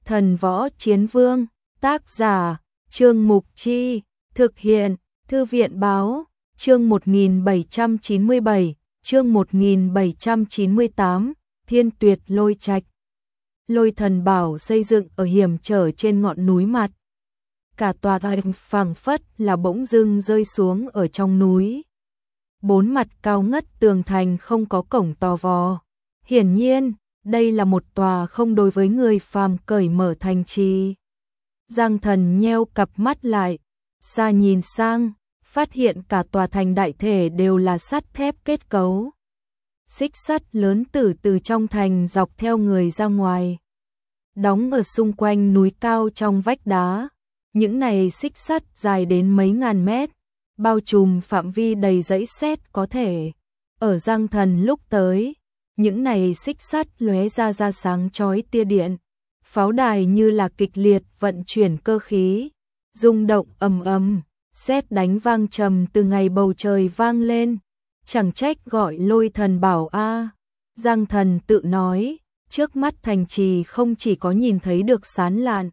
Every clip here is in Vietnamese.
Thần Võ Chiến Vương, tác giả, Trương Mục Chi, thực hiện, Thư viện Báo, chương 1797, chương 1798, Thiên Tuyệt Lôi Trạch. Lôi Thần Bảo xây dựng ở hiểm trở trên ngọn núi mặt. Cả tòa thành phảng phất là bỗng dưng rơi xuống ở trong núi. Bốn mặt cao ngất tường thành không có cổng to vò. Hiển nhiên, đây là một tòa không đối với người phàm cởi mở thành trì. Giang Thần nheo cặp mắt lại, xa nhìn sang, phát hiện cả tòa thành đại thể đều là sắt thép kết cấu. Xích sắt lớn từ trong thành dọc theo người ra ngoài, đóng ở xung quanh núi cao trong vách đá. Những này xích sắt dài đến mấy ngàn mét, bao trùm phạm vi đầy dãy sét có thể. Ở Giang Thần lúc tới, những này xích sắt lóe ra sáng chói tia điện. Pháo đài như là kịch liệt vận chuyển cơ khí, rung động ầm ầm, sét đánh vang trầm từ ngày bầu trời vang lên. Chẳng trách gọi Lôi Thần Bảo a. Giang Thần tự nói, trước mắt thành trì không chỉ có nhìn thấy được sán lạn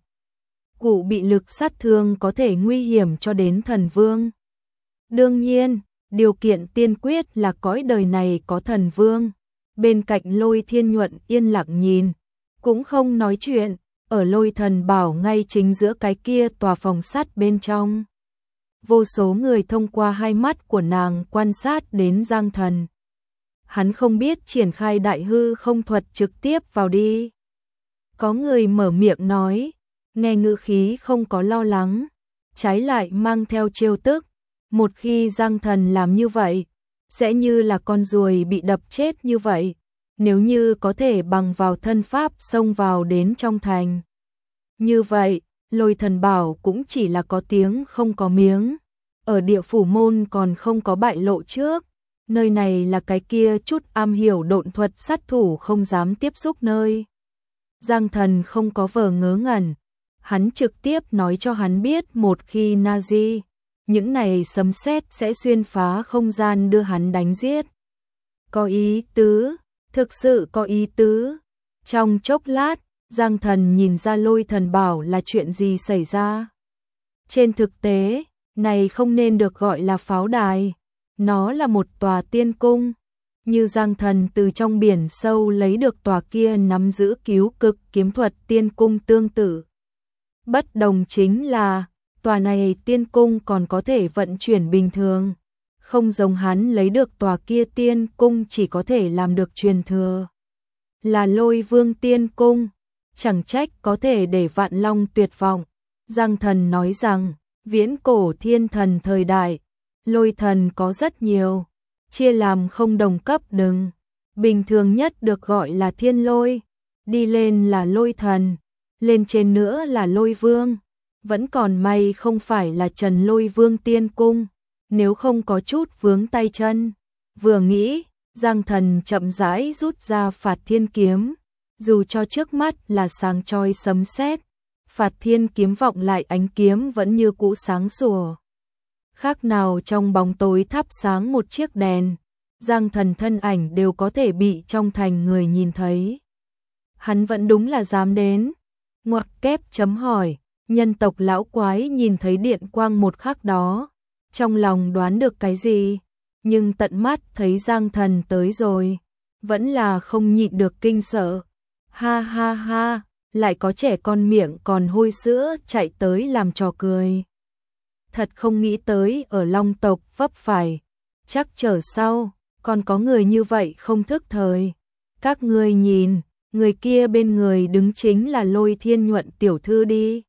cụ bị lực sát thương có thể nguy hiểm cho đến thần vương. Đương nhiên, điều kiện tiên quyết là cõi đời này có thần vương. Bên cạnh Lôi Thiên Nhuận yên lặng nhìn, cũng không nói chuyện, ở Lôi Thần Bảo ngay chính giữa cái kia tòa phòng sắt bên trong. Vô số người thông qua hai mắt của nàng quan sát đến Giang Thần. Hắn không biết triển khai đại hư không thuật trực tiếp vào đi. Có người mở miệng nói, nghe ngữ khí không có lo lắng, trái lại mang theo trêu tức. Một khi Giang Thần làm như vậy, sẽ như là con ruồi bị đập chết như vậy. Nếu như có thể bằng vào thân pháp xông vào đến trong thành, như vậy, Lôi Thần Bảo cũng chỉ là có tiếng không có miếng. Ở Địa Phủ Môn còn không có bại lộ trước, nơi này là cái kia chút am hiểu độn thuật sát thủ không dám tiếp xúc nơi. Giang Thần không có vờ ngớ ngẩn, hắn trực tiếp nói cho hắn biết một khi Nazi, những này sấm sét sẽ xuyên phá không gian đưa hắn đánh giết. Có ý tứ, thực sự có ý tứ. Trong chốc lát, Giang Thần nhìn ra Lôi Thần Bảo là chuyện gì xảy ra. Trên thực tế, này không nên được gọi là pháo đài, nó là một tòa tiên cung. Như Giang Thần từ trong biển sâu lấy được tòa kia nắm giữ cứu cực kiếm thuật tiên cung tương tự. Bất đồng chính là, tòa này tiên cung còn có thể vận chuyển bình thường, không giống hắn lấy được tòa kia tiên cung chỉ có thể làm được truyền thừa. Là Lôi Vương tiên cung, chẳng trách có thể để Vạn Long tuyệt vọng. Giang Thần nói rằng, viễn cổ thiên thần thời đại, lôi thần có rất nhiều, chia làm không đồng cấp đừng. Bình thường nhất được gọi là thiên lôi, đi lên là lôi thần, lên trên nữa là lôi vương. Vẫn còn may không phải là Trần Lôi Vương tiên cung, nếu không có chút vướng tay chân. Vừa nghĩ, Giang Thần chậm rãi rút ra Phạt Thiên Kiếm, dù cho trước mắt là sáng chói sấm sét, Phạt Thiên Kiếm vọng lại ánh kiếm vẫn như cũ sáng sủa. Khác nào trong bóng tối thắp sáng một chiếc đèn, Giang Thần thân ảnh đều có thể bị trong thành người nhìn thấy. Hắn vẫn đúng là dám đến. Ngoặc kép chấm hỏi, nhân tộc lão quái nhìn thấy điện quang một khắc đó, trong lòng đoán được cái gì, nhưng tận mắt thấy Giang Thần tới rồi, vẫn là không nhịn được kinh sợ. Ha ha ha, lại có trẻ con miệng còn hôi sữa chạy tới làm trò cười. Thật không nghĩ tới ở Long tộc vấp phải, chắc trở sau, còn có người như vậy không thức thời. Các ngươi nhìn, người kia bên người đứng chính là Lôi Thiên Nhuận tiểu thư đi.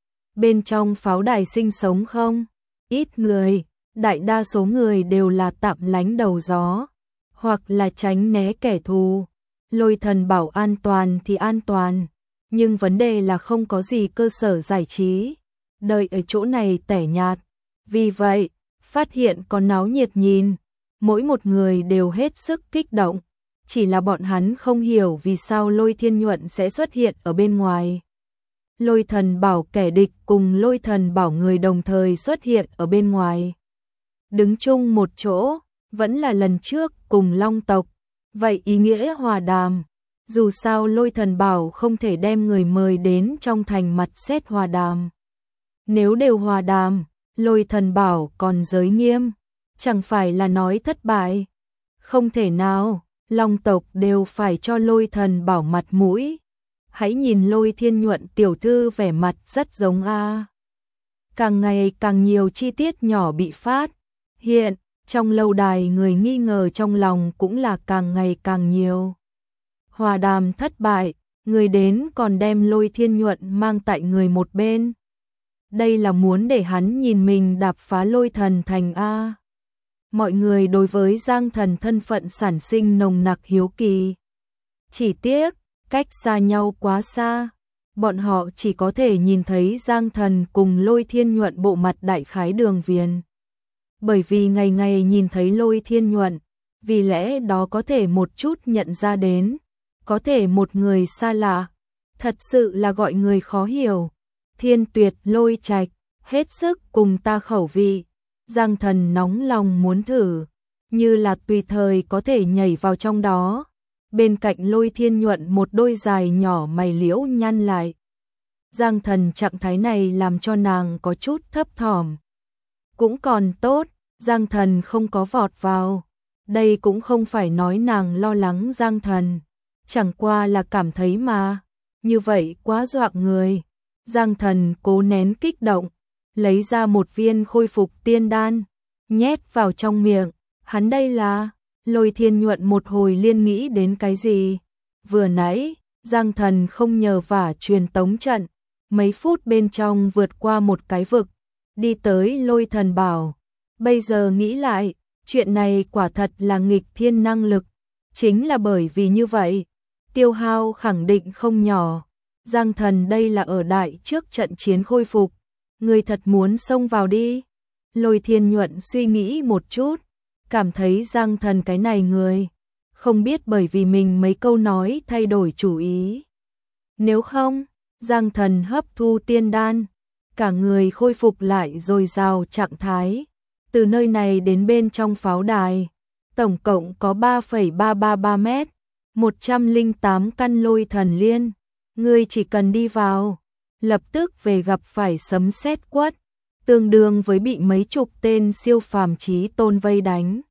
Bên trong pháo đài sinh sống không? Ít người, đại đa số người đều là tạm lánh đầu gió, hoặc là tránh né kẻ thù. Lôi Thần Bảo an toàn thì an toàn, nhưng vấn đề là không có gì cơ sở giải trí. Đợi ở chỗ này tẻ nhạt. Vì vậy, phát hiện có náo nhiệt nhìn, mỗi một người đều hết sức kích động. Chỉ là bọn hắn không hiểu vì sao Lôi Thiên Nhuận sẽ xuất hiện ở bên ngoài. Lôi Thần Bảo kẻ địch cùng Lôi Thần Bảo người đồng thời xuất hiện ở bên ngoài. Đứng chung một chỗ, vẫn là lần trước cùng Long tộc. Vậy ý nghĩa hòa đàm, Dù sao Lôi Thần bảo không thể đem người mời đến trong thành mặt xét hòa đàm. Nếu đều hòa đàm, Lôi Thần bảo còn giới nghiêm, chẳng phải là nói thất bại. Không thể nào, Long tộc đều phải cho Lôi Thần bảo mặt mũi. Hãy nhìn Lôi Thiên Nhuận tiểu thư vẻ mặt rất giống a. Càng ngày càng nhiều chi tiết nhỏ bị phát hiện, trong lâu đài người nghi ngờ trong lòng cũng là càng ngày càng nhiều. Hòa đàm thất bại, người đến còn đem Lôi Thiên Nhuận mang tại người một bên. Đây là muốn để hắn nhìn mình đạp phá Lôi Thần thành a. Mọi người đối với Giang Thần thân phận sản sinh nồng nặc hiếu kỳ. Chỉ tiếc, cách xa nhau quá xa, bọn họ chỉ có thể nhìn thấy Giang Thần cùng Lôi Thiên Nhuận bộ mặt đại khái đường viền. Bởi vì ngày ngày nhìn thấy Lôi Thiên Nhuận, vì lẽ đó có thể một chút nhận ra đến, có thể một người xa lạ, thật sự là gọi người khó hiểu. Thiên Tuyệt Lôi Trạch, hết sức cùng ta khẩu vị. Giang Thần nóng lòng muốn thử, như là tùy thời có thể nhảy vào trong đó. Bên cạnh Lôi Thiên Nhuận một đôi dài nhỏ mày liễu nhăn lại. Giang Thần trạng thái này làm cho nàng có chút thấp thỏm. Cũng còn tốt, Giang Thần không có vọt vào. Đây cũng không phải nói nàng lo lắng Giang Thần, chẳng qua là cảm thấy mà, như vậy quá dọa người. Giang Thần cố nén kích động, lấy ra một viên khôi phục tiên đan, nhét vào trong miệng. Hắn đây là... Lôi Thiên Nhuận một hồi liên nghĩ đến cái gì. Vừa nãy, Giang Thần không nhờ vả truyền tống trận, mấy phút bên trong vượt qua một cái vực, đi tới Lôi Thần bảo. Bây giờ nghĩ lại, chuyện này quả thật là nghịch thiên năng lực. Chính là bởi vì như vậy, tiêu hao khẳng định không nhỏ. Giang Thần đây là ở đại trước trận chiến khôi phục. Người thật muốn xông vào đi. Lôi Thiên Nhuận suy nghĩ một chút, cảm thấy Giang Thần cái này người, không biết bởi vì mình mấy câu nói thay đổi chủ ý. Nếu không, Giang Thần hấp thu tiên đan, cả người khôi phục lại dồi dào trạng thái. Từ nơi này đến bên trong pháo đài, tổng cộng có 3,333 mét, 108 căn lôi thần liên. Ngươi chỉ cần đi vào, lập tức về gặp phải sấm sét quất, tương đương với bị mấy chục tên siêu phàm chí tôn vây đánh.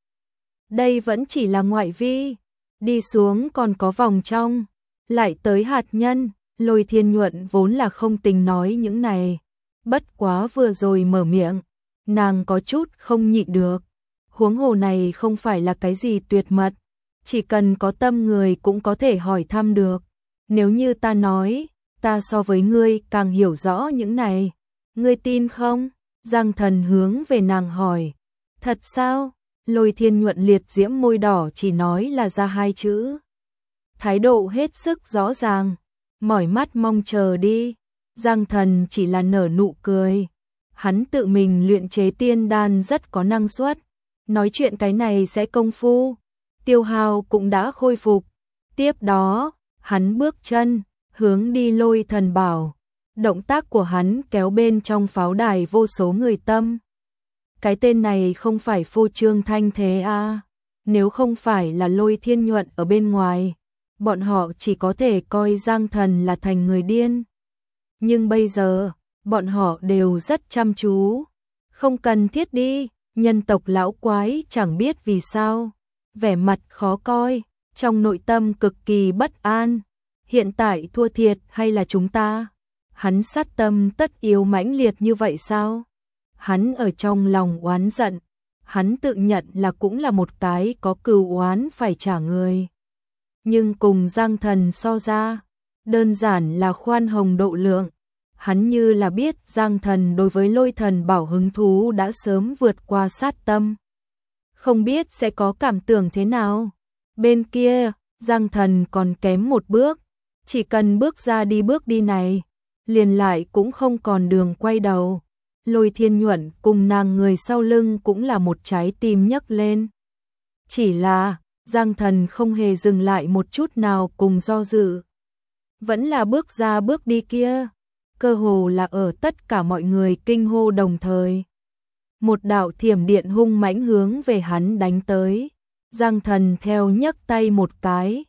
Đây vẫn chỉ là ngoại vi, đi xuống còn có vòng trong, lại tới hạt nhân. Lôi Thiên Nhuận vốn là không tính nói những này, bất quá vừa rồi mở miệng, nàng có chút không nhịn được. Huống hồ này không phải là cái gì tuyệt mật, chỉ cần có tâm người cũng có thể hỏi thăm được. Nếu như ta nói, ta so với ngươi càng hiểu rõ những này, ngươi tin không? Giang Thần hướng về nàng hỏi. Thật sao? Lôi Thiên Nhuận liệt diễm môi đỏ chỉ nói là ra hai chữ. Thái độ hết sức rõ ràng, mỏi mắt mong chờ đi. Giang Thần chỉ là nở nụ cười. Hắn tự mình luyện chế tiên đan rất có năng suất. Nói chuyện cái này sẽ công phu. Tiêu hao cũng đã khôi phục. Tiếp đó, hắn bước chân, hướng đi Lôi Thần bảo. Động tác của hắn kéo bên trong pháo đài vô số người tâm. Cái tên này không phải phô trương thanh thế à. Nếu không phải là Lôi Thiên Nhuận ở bên ngoài, bọn họ chỉ có thể coi Giang Thần là thành người điên. Nhưng bây giờ, bọn họ đều rất chăm chú. Không cần thiết đi, nhân tộc lão quái chẳng biết vì sao. Vẻ mặt khó coi, trong nội tâm cực kỳ bất an. Hiện tại thua thiệt hay là chúng ta? Hắn sát tâm tất yếu mãnh liệt như vậy sao? Hắn ở trong lòng oán giận, hắn tự nhận là cũng là một cái có cừu oán phải trả người. Nhưng cùng Giang Thần so ra, đơn giản là khoan hồng độ lượng. Hắn như là biết Giang Thần đối với Lôi Thần bảo hứng thú đã sớm vượt qua sát tâm. Không biết sẽ có cảm tưởng thế nào. Bên kia, Giang Thần còn kém một bước, chỉ cần bước ra đi bước đi này, liền lại cũng không còn đường quay đầu. Lôi Thiên Nhuận cùng nàng người sau lưng cũng là một trái tim nhấc lên. Chỉ là, Giang Thần không hề dừng lại một chút nào cùng do dự. Vẫn là bước ra bước đi kia, cơ hồ là ở tất cả mọi người kinh hô đồng thời. Một đạo thiểm điện hung mãnh hướng về hắn đánh tới. Giang Thần theo nhấc tay một cái,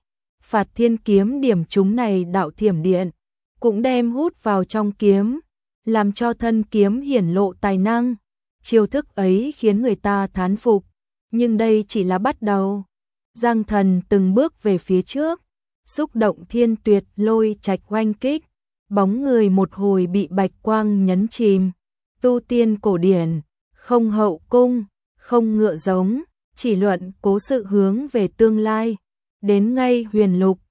Phạt Thiên kiếm điểm chúng này đạo thiểm điện, cũng đem hút vào trong kiếm, làm cho thân kiếm hiển lộ tài năng. Chiêu thức ấy khiến người ta thán phục, nhưng đây chỉ là bắt đầu. Giang Thần từng bước về phía trước, xúc động thiên tuyệt lôi trạch oanh kích, bóng người một hồi bị bạch quang nhấn chìm. Tu tiên cổ điển, không hậu cung, không ngựa giống, chỉ luận cố sự hướng về tương lai. Đến ngay huyền lục,